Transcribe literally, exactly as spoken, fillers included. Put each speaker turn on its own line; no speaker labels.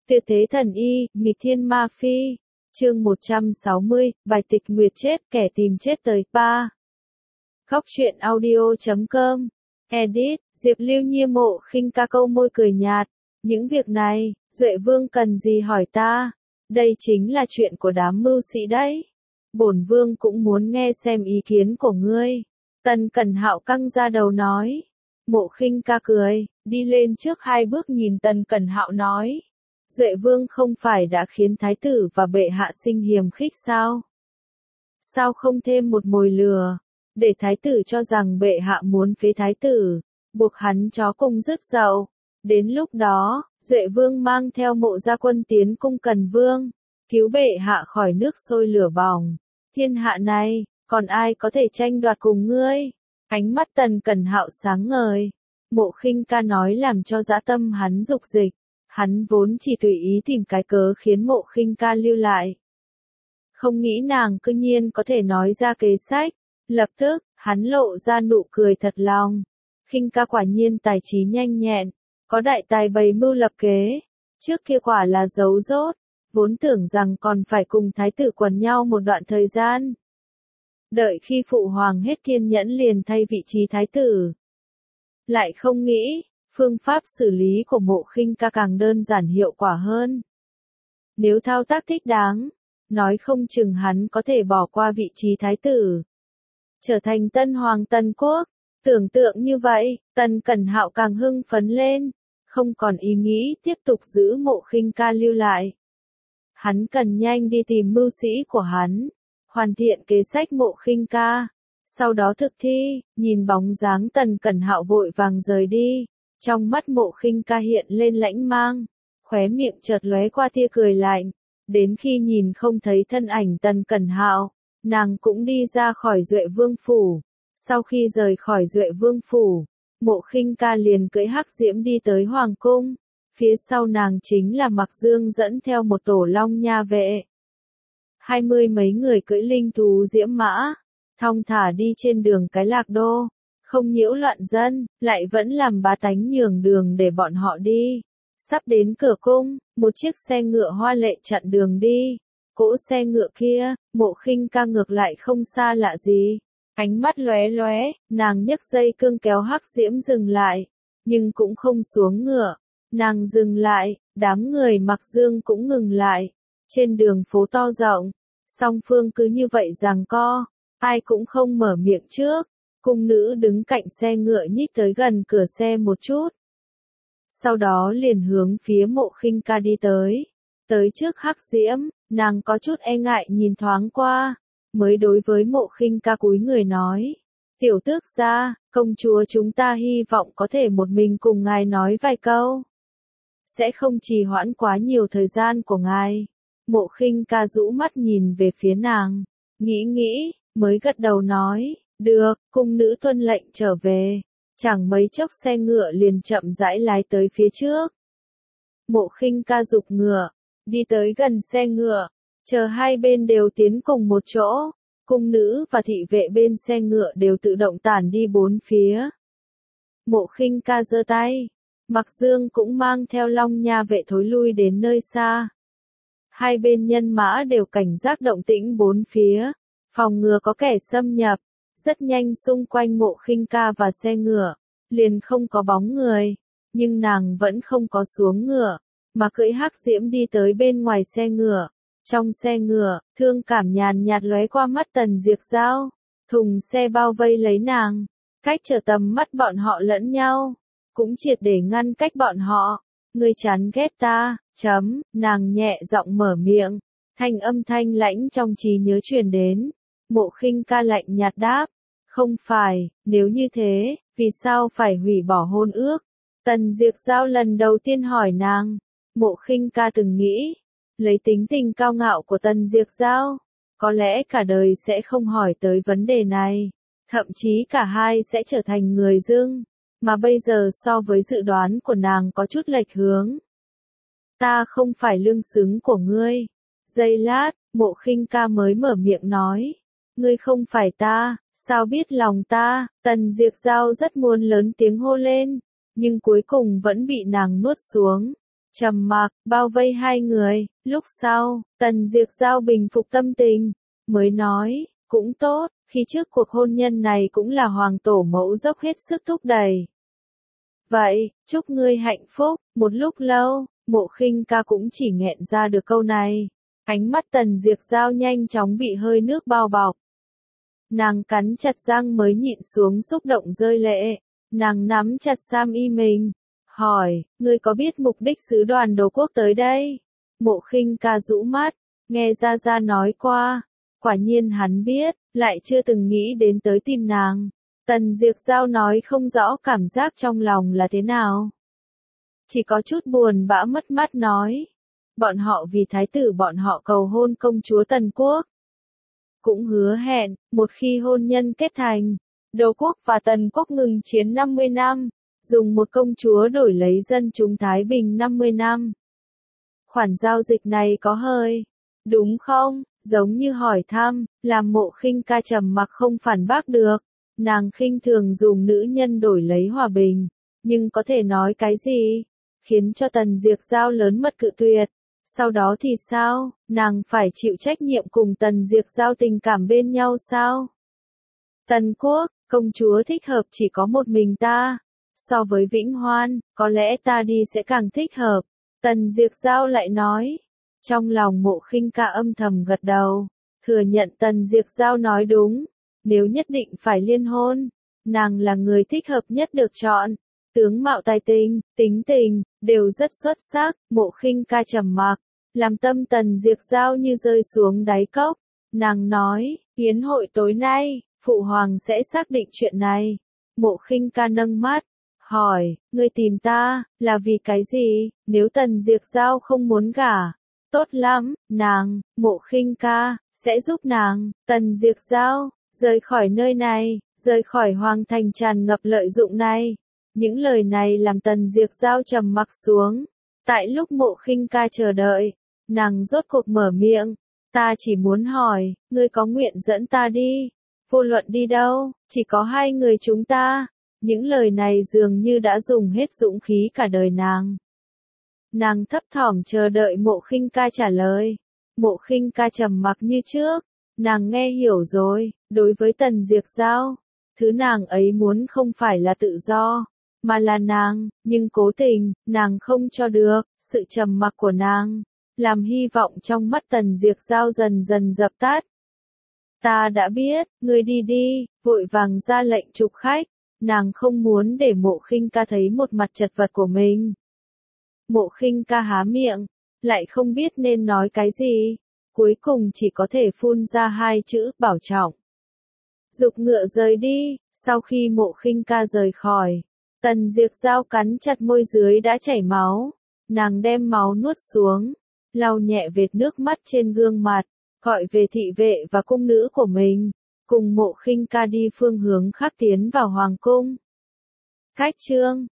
Tuyệt thế thần y, nghịch thiên ma phi. Chương một trăm sáu mươi, bài tịch nguyệt chết, kẻ tìm chết tới, ba. Khóc chuyện audio chấm com. Edit, Diệp Lưu Nhiên. Mộ Khinh Ca câu môi cười nhạt. Những việc này, Duệ Vương cần gì hỏi ta? Đây chính là chuyện của đám mưu sĩ đấy. Bổn Vương cũng muốn nghe xem ý kiến của ngươi. Tần Cẩn Hạo căng ra đầu nói. Mộ Khinh Ca cười, đi lên trước hai bước nhìn Tần Cẩn Hạo nói. Duệ Vương không phải đã khiến thái tử và bệ hạ sinh hiềm khích sao? Sao không thêm một mồi lừa, để thái tử cho rằng bệ hạ muốn phế thái tử, buộc hắn chó cùng rứt dậu. Đến lúc đó, Duệ Vương mang theo Mộ gia quân tiến cung Cần Vương, cứu bệ hạ khỏi nước sôi lửa bỏng. Thiên hạ này, còn ai có thể tranh đoạt cùng ngươi? Ánh mắt Tần Cẩn Hạo sáng ngời. Mộ Khinh Ca nói làm cho dã tâm hắn dục dịch. Hắn vốn chỉ tùy ý tìm cái cớ khiến Mộ Khinh Ca lưu lại. Không nghĩ nàng cư nhiên có thể nói ra kế sách. Lập tức, hắn lộ ra nụ cười thật lòng. Khinh Ca quả nhiên tài trí nhanh nhẹn, có đại tài bày mưu lập kế. Trước kia quả là giấu dốt, vốn tưởng rằng còn phải cùng thái tử quần nhau một đoạn thời gian. Đợi khi phụ hoàng hết kiên nhẫn liền thay vị trí thái tử. Lại không nghĩ, phương pháp xử lý của Mộ Khinh Ca càng đơn giản hiệu quả hơn. Nếu thao tác thích đáng, nói không chừng hắn có thể bỏ qua vị trí thái tử, trở thành tân hoàng Tần quốc. Tưởng tượng như vậy, Tần Cẩn Hạo càng hưng phấn lên, không còn ý nghĩ tiếp tục giữ Mộ Khinh Ca lưu lại. Hắn cần nhanh đi tìm mưu sĩ của hắn, hoàn thiện kế sách Mộ Khinh Ca, sau đó thực thi. Nhìn bóng dáng Tần Cẩn Hạo vội vàng rời đi, trong mắt Mộ Khinh Ca hiện lên lãnh mang, khóe miệng chợt lóe qua tia cười lạnh. Đến khi nhìn không thấy thân ảnh Tần Cẩn Hạo, nàng cũng đi ra khỏi Duệ Vương phủ. Sau khi rời khỏi Duệ Vương phủ, Mộ Khinh Ca liền cưỡi hắc diễm đi tới hoàng cung. Phía sau nàng chính là Mặc Dương dẫn theo một tổ long nha vệ. Hai mươi mấy người cưỡi linh thú diễm mã, thong thả đi trên đường cái Lạc Đô, không nhiễu loạn dân, lại vẫn làm bá tánh nhường đường để bọn họ đi. Sắp đến cửa cung, một chiếc xe ngựa hoa lệ chặn đường đi. Cỗ xe ngựa kia, Mộ Khinh Ca ngược lại không xa lạ gì. Ánh mắt lóe lóe, nàng nhấc dây cương kéo hắc diễm dừng lại, nhưng cũng không xuống ngựa. Nàng dừng lại, đám người Mặc Dương cũng ngừng lại. Trên đường phố to rộng, song phương cứ như vậy giằng co, ai cũng không mở miệng trước. Cung nữ đứng cạnh xe ngựa nhích tới gần cửa xe một chút, sau đó liền hướng phía Mộ Khinh Ca đi tới. Tới trước hắc diễm, nàng có chút e ngại nhìn thoáng qua, mới đối với Mộ Khinh Ca cúi người nói. Tiểu tước gia, công chúa chúng ta hy vọng có thể một mình cùng ngài nói vài câu. Sẽ không trì hoãn quá nhiều thời gian của ngài. Mộ Khinh Ca rũ mắt nhìn về phía nàng, nghĩ nghĩ, mới gật đầu nói. Được, cung nữ tuân lệnh trở về. Chẳng mấy chốc xe ngựa liền chậm rãi lái tới phía trước. Mộ Khinh Ca giục ngựa, đi tới gần xe ngựa, chờ hai bên đều tiến cùng một chỗ. Cung nữ và thị vệ bên xe ngựa đều tự động tản đi bốn phía. Mộ Khinh Ca giơ tay, Mặc Dương cũng mang theo long nha vệ thối lui đến nơi xa. Hai bên nhân mã đều cảnh giác động tĩnh bốn phía, phòng ngừa có kẻ xâm nhập. Rất nhanh xung quanh Mộ Khinh Ca và xe ngựa, liền không có bóng người, nhưng nàng vẫn không có xuống ngựa, mà cưỡi hắc diễm đi tới bên ngoài xe ngựa. Trong xe ngựa, thương cảm nhàn nhạt lóe qua mắt Tần Diệp Giao, thùng xe bao vây lấy nàng, cách trở tầm mắt bọn họ lẫn nhau, cũng triệt để ngăn cách bọn họ. Ngươi chán ghét ta, chấm, nàng nhẹ giọng mở miệng, thanh âm thanh lãnh trong trí nhớ truyền đến. Mộ Khinh Ca lạnh nhạt đáp, không phải, nếu như thế, vì sao phải hủy bỏ hôn ước? Tần Diệp Giao lần đầu tiên hỏi nàng. Mộ Khinh Ca từng nghĩ, lấy tính tình cao ngạo của Tần Diệp Giao, có lẽ cả đời sẽ không hỏi tới vấn đề này, thậm chí cả hai sẽ trở thành người dưng, mà bây giờ so với dự đoán của nàng có chút lệch hướng. Ta không phải lương xứng của ngươi. Giây lát, Mộ Khinh Ca mới mở miệng nói. Ngươi không phải ta, sao biết lòng ta? Tần Diệp Giao rất muốn lớn tiếng hô lên, nhưng cuối cùng vẫn bị nàng nuốt xuống. trầm mặc, bao vây hai người, lúc sau, Tần Diệp Giao bình phục tâm tình, mới nói, cũng tốt, khi trước cuộc hôn nhân này cũng là hoàng tổ mẫu dốc hết sức thúc đẩy. Vậy, chúc ngươi hạnh phúc, một lúc lâu, Mộ Khinh Ca cũng chỉ nghẹn ra được câu này. Ánh mắt Tần Diệp Giao nhanh chóng bị hơi nước bao bọc. Nàng cắn chặt răng mới nhịn xuống xúc động rơi lệ. Nàng nắm chặt sam y mình. Hỏi, ngươi có biết mục đích sứ đoàn Đồ Quốc tới đây? Mộ Khinh Ca rũ mắt, nghe Gia Gia nói qua. Quả nhiên hắn biết, lại chưa từng nghĩ đến tới tìm nàng. Tần Diệp Giao nói không rõ cảm giác trong lòng là thế nào. Chỉ có chút buồn bã mất mát nói. Bọn họ vì thái tử bọn họ cầu hôn công chúa Tần Quốc. Cũng hứa hẹn, một khi hôn nhân kết thành, Đồ Quốc và Tần Quốc ngừng chiến năm mươi năm, dùng một công chúa đổi lấy dân chúng Thái Bình năm mươi năm. Khoản giao dịch này có hơi, đúng không? Giống như hỏi thăm, làm Mộ Khinh Ca trầm mặc không phản bác được. Nàng khinh thường dùng nữ nhân đổi lấy hòa bình, nhưng có thể nói cái gì? Khiến cho Tần Diệp Giao lớn mật cự tuyệt. Sau đó thì sao? Nàng phải chịu trách nhiệm cùng Tần Diệp Giao tình cảm bên nhau sao? Tần Quốc, công chúa thích hợp chỉ có một mình ta. So với Vĩnh Hoan, có lẽ ta đi sẽ càng thích hợp. Tần Diệp Giao lại nói. Trong lòng Mộ Khinh Ca âm thầm gật đầu. Thừa nhận Tần Diệp Giao nói đúng. Nếu nhất định phải liên hôn, nàng là người thích hợp nhất được chọn. Tướng mạo tài tình, tính tình, đều rất xuất sắc. Mộ Khinh Ca trầm mặc, làm tâm Tần Diệp Giao như rơi xuống đáy cốc. Nàng nói, yến hội tối nay, Phụ Hoàng sẽ xác định chuyện này. Mộ Khinh Ca nâng mắt, hỏi, ngươi tìm ta, là vì cái gì? Nếu Tần Diệp Giao không muốn gả, tốt lắm, nàng, Mộ Khinh Ca, sẽ giúp nàng, Tần Diệp Giao, rời khỏi nơi này, rời khỏi hoàng thành tràn ngập lợi dụng này. Những lời này làm Tần Diệp Giao trầm mặc xuống. Tại lúc Mộ Khinh Ca chờ đợi, nàng rốt cuộc mở miệng. Ta chỉ muốn hỏi, ngươi có nguyện dẫn ta đi? Vô luận đi đâu, chỉ có hai người chúng ta. Những lời này dường như đã dùng hết dũng khí cả đời nàng. Nàng thấp thỏm chờ đợi Mộ Khinh Ca trả lời. Mộ Khinh Ca trầm mặc như trước. Nàng nghe hiểu rồi, đối với Tần Diệp Giao, thứ nàng ấy muốn không phải là tự do, mà là nàng, nhưng cố tình, nàng không cho được. Sự trầm mặc của nàng, làm hy vọng trong mắt Tần Diệp Giao dần dần dập tắt. Ta đã biết, ngươi đi đi, vội vàng ra lệnh trục khách. Nàng không muốn để Mộ Khinh Ca thấy một mặt chật vật của mình. Mộ Khinh Ca há miệng, lại không biết nên nói cái gì. Cuối cùng chỉ có thể phun ra hai chữ, bảo trọng. Dục ngựa rời đi. Sau khi Mộ Khinh Ca rời khỏi, Tần Diệp Giao cắn chặt môi dưới đã chảy máu. Nàng đem máu nuốt xuống, lau nhẹ vệt nước mắt trên gương mặt, gọi về thị vệ và cung nữ của mình, cùng Mộ Khinh Ca đi phương hướng khác tiến vào hoàng cung. Cách chương